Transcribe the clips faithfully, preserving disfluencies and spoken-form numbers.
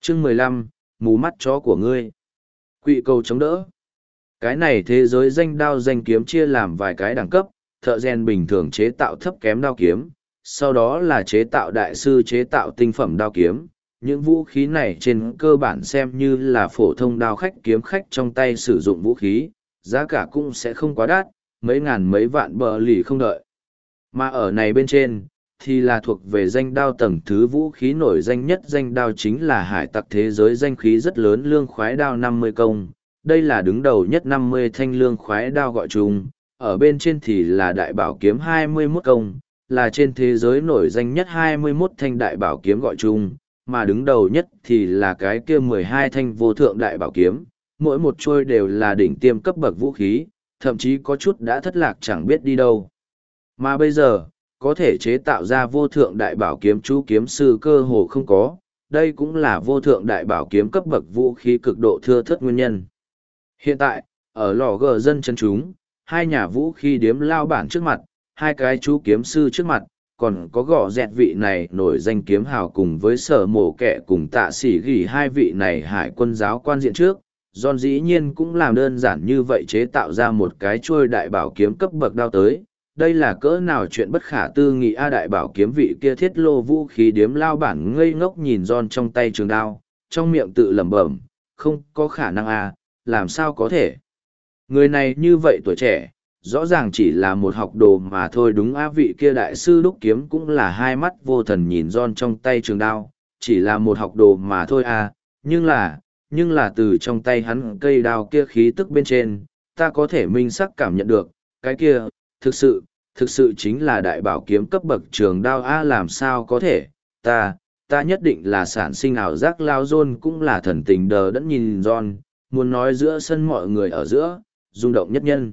Chương mười lăm, mù mắt chó của ngươi. Quỵ cầu chống đỡ. Cái này thế giới danh đao danh kiếm chia làm vài cái đẳng cấp, thợ rèn bình thường chế tạo thấp kém đao kiếm, sau đó là chế tạo đại sư chế tạo tinh phẩm đao kiếm. Những vũ khí này trên cơ bản xem như là phổ thông đao khách kiếm khách trong tay sử dụng vũ khí, giá cả cũng sẽ không quá đắt, mấy ngàn mấy vạn bờ lì không đợi. Mà ở này bên trên, thì là thuộc về danh đao tầng thứ vũ khí nổi danh nhất danh đao chính là hải tặc thế giới danh khí rất lớn lương khoái đao năm mươi công. Đây là đứng đầu nhất năm mươi thanh lương khoái đao gọi chung, ở bên trên thì là đại bảo kiếm hai mươi mốt công, là trên thế giới nổi danh nhất hai mươi mốt thanh đại bảo kiếm gọi chung, mà đứng đầu nhất thì là cái kia mười hai thanh vô thượng đại bảo kiếm, mỗi một trôi đều là đỉnh tiêm cấp bậc vũ khí, thậm chí có chút đã thất lạc chẳng biết đi đâu. Mà bây giờ, có thể chế tạo ra vô thượng đại bảo kiếm chú kiếm sư cơ hồ không có, đây cũng là vô thượng đại bảo kiếm cấp bậc vũ khí cực độ thưa thớt nguyên nhân. Hiện tại, ở lò gờ dân chân chúng, hai nhà vũ khí điếm lao bản trước mặt, hai cái chú kiếm sư trước mặt, còn có gõ dẹt vị này nổi danh kiếm hào cùng với sở mổ kẻ cùng tạ sĩ gỉ hai vị này hải quân giáo quan diện trước. John dĩ nhiên cũng làm đơn giản như vậy chế tạo ra một cái chuôi đại bảo kiếm cấp bậc đao tới. Đây là cỡ nào chuyện bất khả tư nghị a đại bảo kiếm vị kia thiết lô vũ khí điếm lao bản ngây ngốc nhìn John trong tay trường đao, trong miệng tự lẩm bẩm, không có khả năng a, làm sao có thể. Người này như vậy tuổi trẻ, rõ ràng chỉ là một học đồ mà thôi đúng á vị kia đại sư đúc kiếm cũng là hai mắt vô thần nhìn John trong tay trường đao, chỉ là một học đồ mà thôi à, nhưng là, nhưng là từ trong tay hắn cây đao kia khí tức bên trên, ta có thể minh sắc cảm nhận được, cái kia, thực sự, thực sự chính là đại bảo kiếm cấp bậc trường đao a làm sao có thể, ta, ta nhất định là sản sinh ảo giác lao John cũng là thần tình đờ đẫn nhìn John, muốn nói giữa sân mọi người ở giữa, rung động nhất nhân.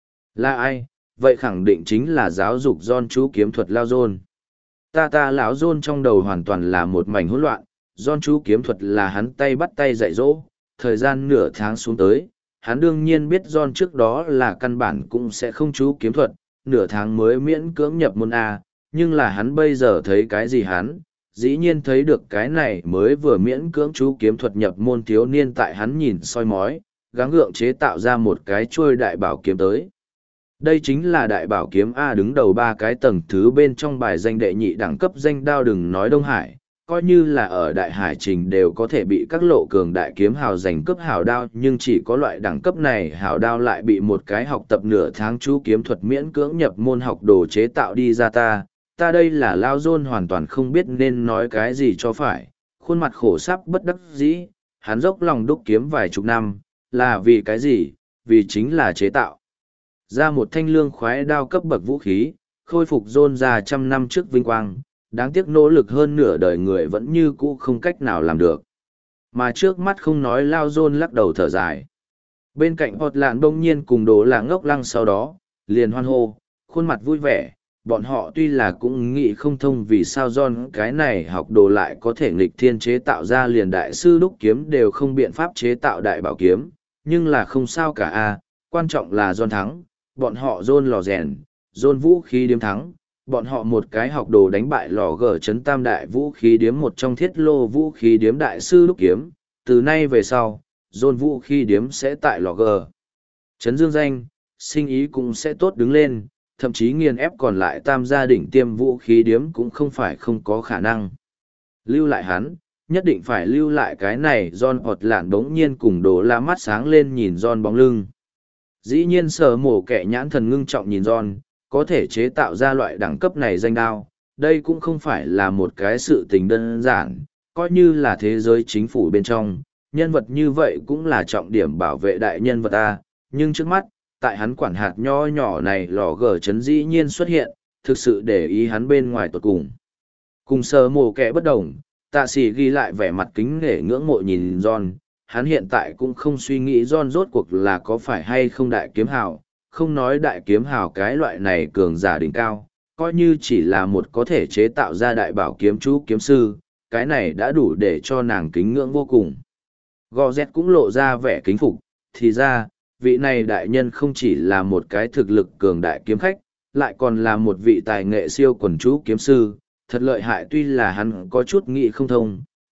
Là ai? Vậy khẳng định chính là giáo dục John chú kiếm thuật lao John. Ta ta lão John trong đầu hoàn toàn là một mảnh hỗn loạn, John chú kiếm thuật là hắn tay bắt tay dạy dỗ, thời gian nửa tháng xuống tới, hắn đương nhiên biết John trước đó là căn bản cũng sẽ không chú kiếm thuật, nửa tháng mới miễn cưỡng nhập môn A, nhưng là hắn bây giờ thấy cái gì hắn, dĩ nhiên thấy được cái này mới vừa miễn cưỡng chú kiếm thuật nhập môn thiếu niên tại hắn nhìn soi mói, gắng gượng chế tạo ra một cái chuôi đại bảo kiếm tới. Đây chính là đại bảo kiếm A đứng đầu ba cái tầng thứ bên trong bài danh đệ nhị đẳng cấp danh đao đừng nói Đông Hải, coi như là ở đại hải trình đều có thể bị các lộ cường đại kiếm hào giành cướp hào đao nhưng chỉ có loại đẳng cấp này hào đao lại bị một cái học tập nửa tháng chú kiếm thuật miễn cưỡng nhập môn học đồ chế tạo đi ra ta. Ta đây là lao John hoàn toàn không biết nên nói cái gì cho phải, khuôn mặt khổ sắp bất đắc dĩ, hắn dốc lòng đúc kiếm vài chục năm, là vì cái gì, vì chính là chế tạo ra một thanh lương khoái đao cấp bậc vũ khí, khôi phục John ra trăm năm trước vinh quang, đáng tiếc nỗ lực hơn nửa đời người vẫn như cũ không cách nào làm được. Mà trước mắt không nói lao John lắc đầu thở dài. Bên cạnh Hột Lạn đông nhiên cùng đồ là ngốc lăng sau đó, liền hoan hô, khuôn mặt vui vẻ, bọn họ tuy là cũng nghĩ không thông vì sao John cái này học đồ lại có thể nghịch thiên chế tạo ra liền đại sư đúc kiếm đều không biện pháp chế tạo đại bảo kiếm, nhưng là không sao cả a, quan trọng là John thắng, bọn họ John lò rèn, John vũ khí điếm thắng, bọn họ một cái học đồ đánh bại lò gở chấn tam đại vũ khí điếm một trong thiết lô vũ khí điếm đại sư đúc kiếm, từ nay về sau, John vũ khí điếm sẽ tại lò gở chấn dương danh, sinh ý cũng sẽ tốt đứng lên, thậm chí nghiền ép còn lại tam gia đỉnh tiêm vũ khí điếm cũng không phải không có khả năng. Lưu lại hắn, nhất định phải lưu lại cái này. John Hột Lạn đống nhiên cùng đồ la mắt sáng lên nhìn John bóng lưng. Dĩ nhiên sở mổ kẻ nhãn thần ngưng trọng nhìn John, có thể chế tạo ra loại đẳng cấp này danh đao, đây cũng không phải là một cái sự tình đơn giản, coi như là thế giới chính phủ bên trong, nhân vật như vậy cũng là trọng điểm bảo vệ đại nhân vật ta, nhưng trước mắt, tại hắn quản hạt nho nhỏ này lò gở chấn dĩ nhiên xuất hiện, thực sự để ý hắn bên ngoài tuột cùng. Cùng sờ mổ kẻ bất đồng, tạ sĩ ghi lại vẻ mặt kính nể ngưỡng mộ nhìn John, hắn hiện tại cũng không suy nghĩ John rốt cuộc là có phải hay không đại kiếm hào, không nói đại kiếm hào cái loại này cường giả đỉnh cao, coi như chỉ là một có thể chế tạo ra đại bảo kiếm chú kiếm sư, cái này đã đủ để cho nàng kính ngưỡng vô cùng. Gò dẹt cũng lộ ra vẻ kính phục, thì ra, vị này đại nhân không chỉ là một cái thực lực cường đại kiếm khách, lại còn là một vị tài nghệ siêu quần chú kiếm sư, thật lợi hại tuy là hắn có chút nghĩ không thông,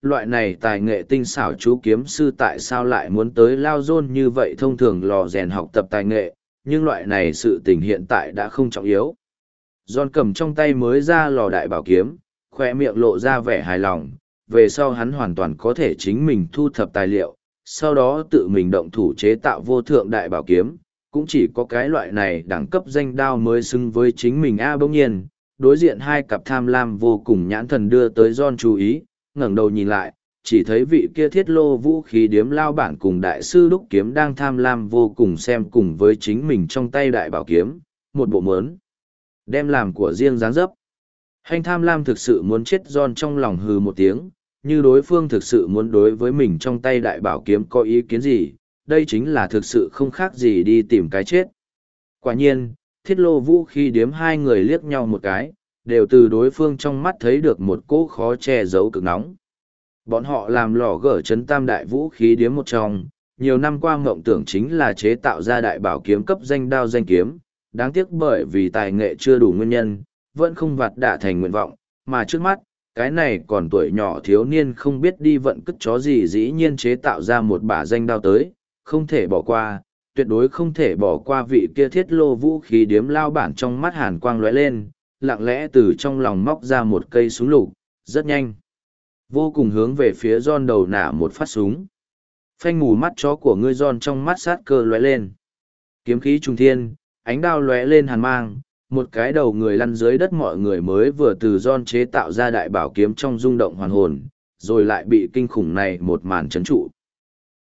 loại này tài nghệ tinh xảo chú kiếm sư tại sao lại muốn tới Lao Dôn như vậy thông thường lò rèn học tập tài nghệ, nhưng loại này sự tình hiện tại đã không trọng yếu. John cầm trong tay mới ra lò đại bảo kiếm, khoe miệng lộ ra vẻ hài lòng, về sau hắn hoàn toàn có thể chính mình thu thập tài liệu, sau đó tự mình động thủ chế tạo vô thượng đại bảo kiếm, cũng chỉ có cái loại này đẳng cấp danh đao mới xứng với chính mình a bỗng nhiên, đối diện hai cặp tham lam vô cùng nhãn thần đưa tới John chú ý, ngẩng đầu nhìn lại, chỉ thấy vị kia thiết lô vũ khí điếm lao bản cùng đại sư đúc kiếm đang tham lam vô cùng xem cùng với chính mình trong tay đại bảo kiếm, một bộ mớn. Đem làm của riêng dáng dấp. Hành tham lam thực sự muốn chết John trong lòng hừ một tiếng, như đối phương thực sự muốn đối với mình trong tay đại bảo kiếm có ý kiến gì, đây chính là thực sự không khác gì đi tìm cái chết. Quả nhiên, thiết lô vũ khí điếm hai người liếc nhau một cái, đều từ đối phương trong mắt thấy được một cỗ khó che giấu cực nóng. Bọn họ làm lò gở chấn tam đại vũ khí điếm một trong, nhiều năm qua mộng tưởng chính là chế tạo ra đại bảo kiếm cấp danh đao danh kiếm, đáng tiếc bởi vì tài nghệ chưa đủ nguyên nhân, vẫn không vặt đả thành nguyện vọng, mà trước mắt, cái này còn tuổi nhỏ thiếu niên không biết đi vận cất chó gì dĩ nhiên chế tạo ra một bả danh đao tới, không thể bỏ qua, tuyệt đối không thể bỏ qua vị kia thiết lô vũ khí điếm lao bản trong mắt hàn quang lóe lên, lặng lẽ từ trong lòng móc ra một cây súng lục, rất nhanh. Vô cùng hướng về phía John đầu nả một phát súng. Phanh mù mắt chó của ngươi John trong mắt sát cơ lóe lên. Kiếm khí trung thiên, ánh đao lóe lên hàn mang, một cái đầu người lăn dưới đất mọi người mới vừa từ John chế tạo ra đại bảo kiếm trong rung động hoàn hồn, rồi lại bị kinh khủng này một màn chấn trụ.